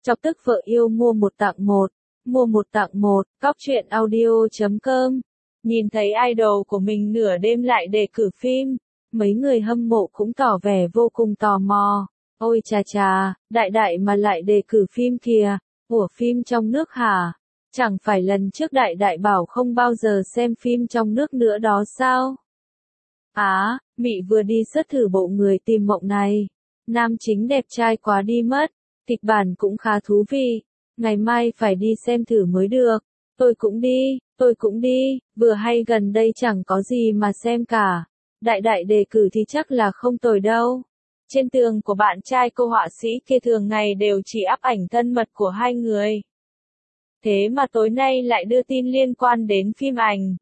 Chọc tức vợ yêu mua một tặng một. Mua một tặng một, Cóc truyện audio.com. Nhìn thấy idol của mình nửa đêm lại đề cử phim, mấy người hâm mộ cũng tỏ vẻ vô cùng tò mò. Ôi chà chà, đại đại mà lại đề cử phim kìa, của phim trong nước hả? Chẳng phải lần trước đại đại bảo không bao giờ xem phim trong nước nữa đó sao? Mị vừa đi search thử bộ Người Tìm Mộng này. Nam chính đẹp trai quá đi mất, kịch bản cũng khá thú vị. Ngày mai phải đi xem thử mới được. Tôi cũng đi, vừa hay gần đây chẳng có gì mà xem cả. Đại đại đề cử thì chắc là không tồi đâu. Trên tường của bạn trai cô họa sĩ kia thường ngày đều chỉ up ảnh thân mật của hai người. Thế mà tối nay lại đưa tin liên quan đến phim ảnh.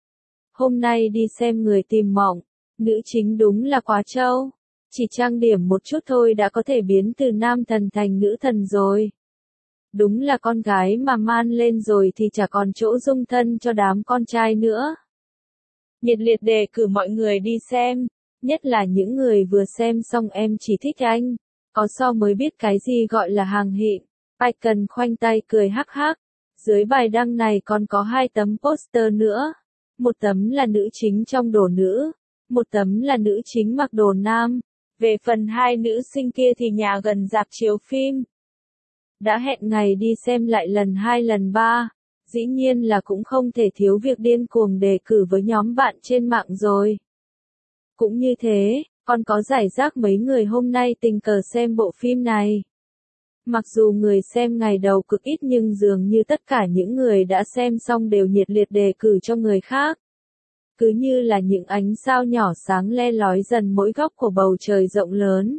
Hôm nay đi xem Người Tìm Mộng, nữ chính đúng là quá trâu. Chỉ trang điểm một chút thôi đã có thể biến từ nam thần thành nữ thần rồi. Đúng là con gái mà man lên rồi thì chả còn chỗ dung thân cho đám con trai nữa. Nhiệt liệt đề cử mọi người đi xem, nhất là những người vừa xem xong em chỉ thích anh. Có so mới biết cái gì gọi là hàng xịn. Icon khoanh tay cười hắc hắc. Dưới bài đăng này còn có 2 tấm poster nữa. Một tấm là nữ chính trong đồ nữ, một tấm là nữ chính mặc đồ nam. Về phần 2 nữ sinh kia thì nhà gần rạp chiếu phim. Đã hẹn ngày đi xem lại lần 2 lần 3, dĩ nhiên là cũng không thể thiếu việc điên cuồng đề cử với nhóm bạn trên mạng rồi. Cũng như thế, còn có rải rác mấy người hôm nay tình cờ xem bộ phim này. Mặc dù người xem ngày đầu cực ít nhưng dường như tất cả những người đã xem xong đều nhiệt liệt đề cử cho người khác. Cứ như là những ánh sao nhỏ sáng le lói dần mỗi góc của bầu trời rộng lớn.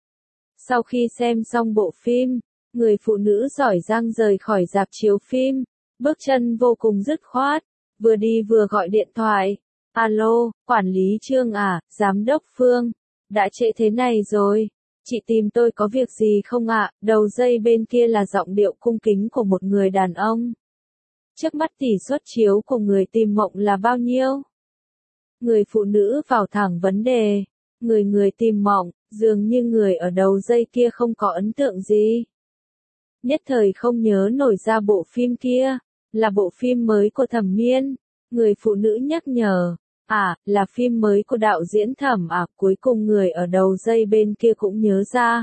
Sau khi xem xong bộ phim, người phụ nữ giỏi giang rời khỏi rạp chiếu phim, bước chân vô cùng dứt khoát, vừa đi vừa gọi điện thoại. Alo, quản lý Trương à, giám đốc Phương, đã trễ thế này rồi, chị tìm tôi có việc gì không ạ? Đầu dây bên kia là giọng điệu cung kính của một người đàn ông. Trước mắt tỷ suất chiếu của Người Tìm Mộng là bao nhiêu? Người phụ nữ vào thẳng vấn đề. Người Tìm Mộng, dường như người ở đầu dây kia không có ấn tượng gì. Nhất thời không nhớ nổi ra bộ phim kia, là bộ phim mới của Thẩm Miên. Người phụ nữ nhắc nhở, là phim mới của đạo diễn Thẩm cuối cùng người ở đầu dây bên kia cũng nhớ ra.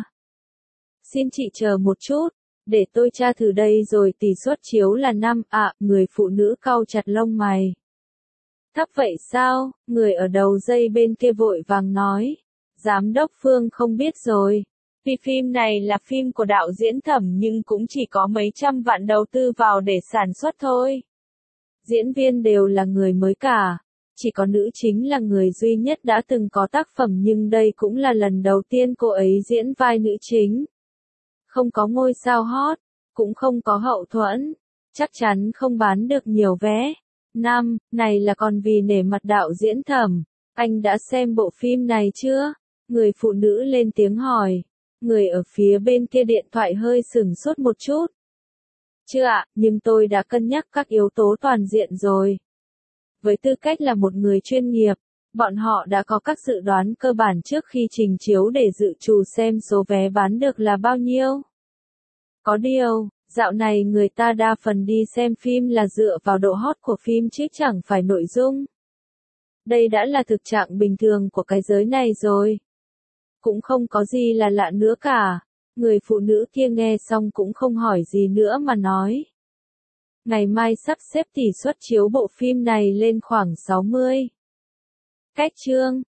Xin chị chờ một chút, để tôi tra thử đây rồi tỷ suất chiếu là 5, người phụ nữ cau chặt lông mày. Thấp vậy sao, người ở đầu dây bên kia vội vàng nói, giám đốc Phương không biết rồi. Vì phim này là phim của đạo diễn Thẩm nhưng cũng chỉ có mấy trăm vạn đầu tư vào để sản xuất thôi. Diễn viên đều là người mới cả, chỉ có nữ chính là người duy nhất đã từng có tác phẩm nhưng đây cũng là lần đầu tiên cô ấy diễn vai nữ chính. Không có ngôi sao hot, cũng không có hậu thuẫn, chắc chắn không bán được nhiều vé. Này là còn vì nể mặt đạo diễn Thẩm, anh đã xem bộ phim này chưa? Người phụ nữ lên tiếng hỏi. Người ở phía bên kia điện thoại hơi sửng sốt một chút. Chưa ạ, nhưng tôi đã cân nhắc các yếu tố toàn diện rồi. Với tư cách là một người chuyên nghiệp, bọn họ đã có các dự đoán cơ bản trước khi trình chiếu để dự trù xem số vé bán được là bao nhiêu. Có điều, dạo này người ta đa phần đi xem phim là dựa vào độ hot của phim chứ chẳng phải nội dung. Đây đã là thực trạng bình thường của cái giới này rồi. Cũng không có gì là lạ nữa cả. Người phụ nữ kia nghe xong cũng không hỏi gì nữa mà nói. Ngày mai sắp xếp tỷ suất chiếu bộ phim này lên khoảng 60. Cách chương